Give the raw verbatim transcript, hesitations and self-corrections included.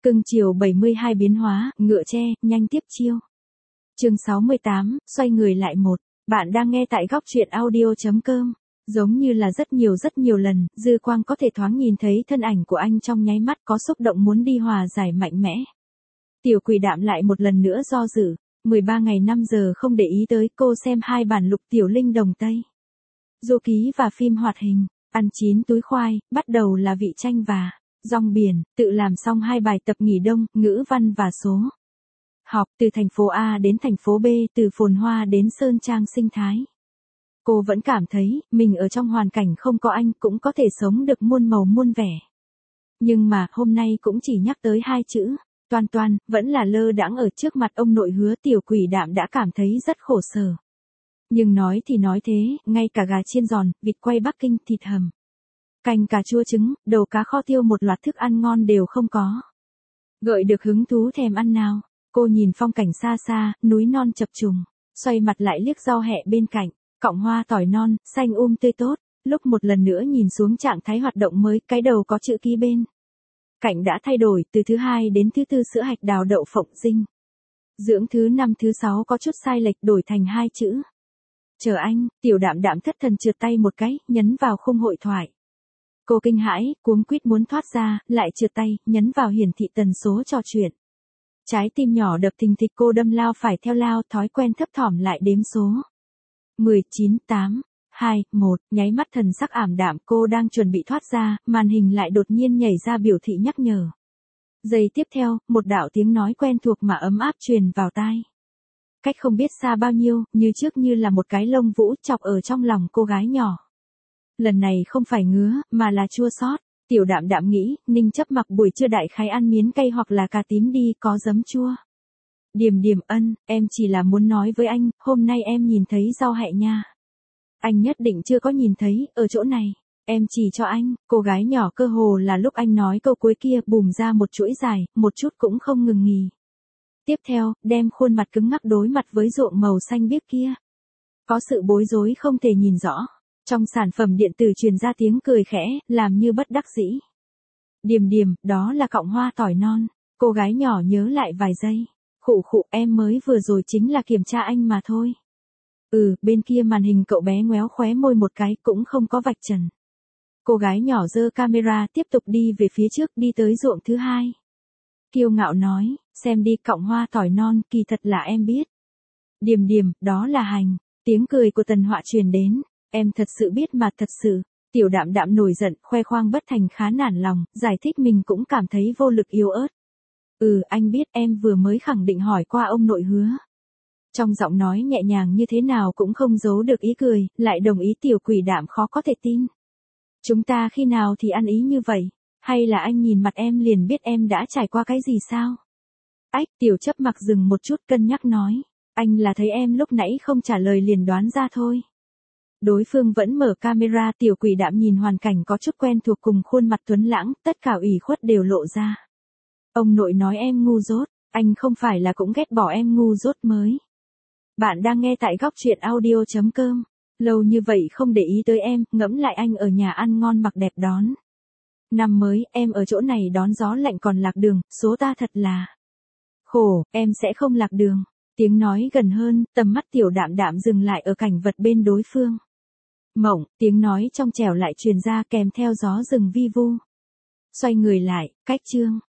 Cưng chiều bảy mươi hai biến hóa, ngựa tre, nhanh tiếp chiêu. Chương sáu mươi tám, xoay người lại một. Bạn đang nghe tại góc truyện audio chấm com. Giống như là rất nhiều rất nhiều lần, dư quang có thể thoáng nhìn thấy thân ảnh của anh trong nháy mắt có xúc động muốn đi hòa giải mạnh mẽ. Tiểu Quỷ Đạm lại một lần nữa do dự, mười ba ngày năm giờ không để ý tới, cô xem hai bản Lục Tiểu Linh Đồng Tây. Du ký và phim hoạt hình, ăn chín túi khoai, bắt đầu là vị chanh và rong biển, tự làm xong hai bài tập nghỉ đông, ngữ văn và số. Học từ thành phố A đến thành phố B, từ phồn hoa đến sơn trang sinh thái. Cô vẫn cảm thấy, mình ở trong hoàn cảnh không có anh cũng có thể sống được muôn màu muôn vẻ. Nhưng mà, hôm nay cũng chỉ nhắc tới hai chữ, Toan Toan, vẫn là lơ đãng ở trước mặt ông nội Hứa. Tiểu Quỷ Đạm đã cảm thấy rất khổ sở. Nhưng nói thì nói thế, ngay cả gà chiên giòn, vịt quay Bắc Kinh, thịt hầm, canh cà chua trứng, đầu cá kho tiêu, một loạt thức ăn ngon đều không có. Gợi được hứng thú thèm ăn nào. Cô nhìn phong cảnh xa xa, núi non chập trùng, xoay mặt lại liếc rau hẹ bên cạnh, cọng hoa tỏi non, xanh um tươi tốt. Lúc một lần nữa nhìn xuống trạng thái hoạt động mới, cái đầu có chữ ký bên cạnh đã thay đổi, từ thứ hai đến thứ tư sữa hạch đào đậu phộng dinh dưỡng, thứ năm thứ sáu có chút sai lệch, đổi thành hai chữ chờ anh. Tiểu Đạm Đạm thất thần trượt tay một cái, nhấn vào khung hội thoại. Cô kinh hãi, cuống quýt muốn thoát ra, lại trượt tay, nhấn vào hiển thị tần số trò chuyện. Trái tim nhỏ đập thình thịch, cô đâm lao phải theo lao, thói quen thấp thỏm lại đếm số. mười, chín, tám, hai, một, nháy mắt thần sắc ảm đạm, cô đang chuẩn bị thoát ra, màn hình lại đột nhiên nhảy ra biểu thị nhắc nhở. Giây tiếp theo, một đạo tiếng nói quen thuộc mà ấm áp truyền vào tai. Cách không biết xa bao nhiêu, như trước như là một cái lông vũ chọc ở trong lòng cô gái nhỏ. Lần này không phải ngứa, mà là chua xót. Tiểu Đạm Đạm nghĩ, Ninh Chấp Mặc buổi trưa đại khái ăn miến cay hoặc là cà tím đi, có giấm chua. Điềm Điềm ân, em chỉ là muốn nói với anh, hôm nay em nhìn thấy rau hẹ nha. Anh nhất định chưa có nhìn thấy, ở chỗ này. Em chỉ cho anh. Cô gái nhỏ cơ hồ là lúc anh nói câu cuối kia, bùm ra một chuỗi dài, một chút cũng không ngừng nghỉ. Tiếp theo, đem khuôn mặt cứng ngắc đối mặt với ruộng màu xanh biếc kia. Có sự bối rối không thể nhìn rõ. Trong sản phẩm điện tử truyền ra tiếng cười khẽ, làm như bất đắc dĩ. Điềm Điềm, đó là cọng hoa tỏi non. Cô gái nhỏ nhớ lại vài giây. Khụ khụ, em mới vừa rồi chính là kiểm tra anh mà thôi. Ừ, bên kia màn hình cậu bé ngoéo khóe môi một cái, cũng không có vạch trần. Cô gái nhỏ giơ camera tiếp tục đi về phía trước, đi tới ruộng thứ hai. Kiêu ngạo nói, xem đi, cọng hoa tỏi non, kỳ thật là em biết. Điềm Điềm, đó là hành. Tiếng cười của Tần Họa truyền đến. Em thật sự biết mà, thật sự. Tiểu Đạm Đạm nổi giận, khoe khoang bất thành khá nản lòng, giải thích mình cũng cảm thấy vô lực yếu ớt. Ừ, anh biết, em vừa mới khẳng định hỏi qua ông nội Hứa. Trong giọng nói nhẹ nhàng như thế nào cũng không giấu được ý cười, lại đồng ý. Tiểu Quỷ Đạm khó có thể tin. Chúng ta khi nào thì ăn ý như vậy? Hay là anh nhìn mặt em liền biết em đã trải qua cái gì sao? Ách, Tiểu Chấp Mặc dừng một chút cân nhắc nói. Anh là thấy em lúc nãy không trả lời liền đoán ra thôi. Đối phương vẫn mở camera. Tiểu Quỷ Đạm nhìn hoàn cảnh có chút quen thuộc cùng khuôn mặt tuấn lãng, tất cả ủy khuất đều lộ ra. Ông nội nói em ngu dốt, anh không phải là cũng ghét bỏ em ngu dốt mới. Bạn đang nghe tại góc truyện audio chấm com. Lâu như vậy không để ý tới em, ngẫm lại anh ở nhà ăn ngon mặc đẹp đón năm mới, em ở chỗ này đón gió lạnh còn lạc đường, số ta thật là khổ, em sẽ không lạc đường. Tiếng nói gần hơn, tầm mắt Tiểu Đạm Đạm dừng lại ở cảnh vật bên đối phương. Mộng, tiếng nói trong trẻo lại truyền ra kèm theo gió rừng vi vu. Xoay người lại, cách chương.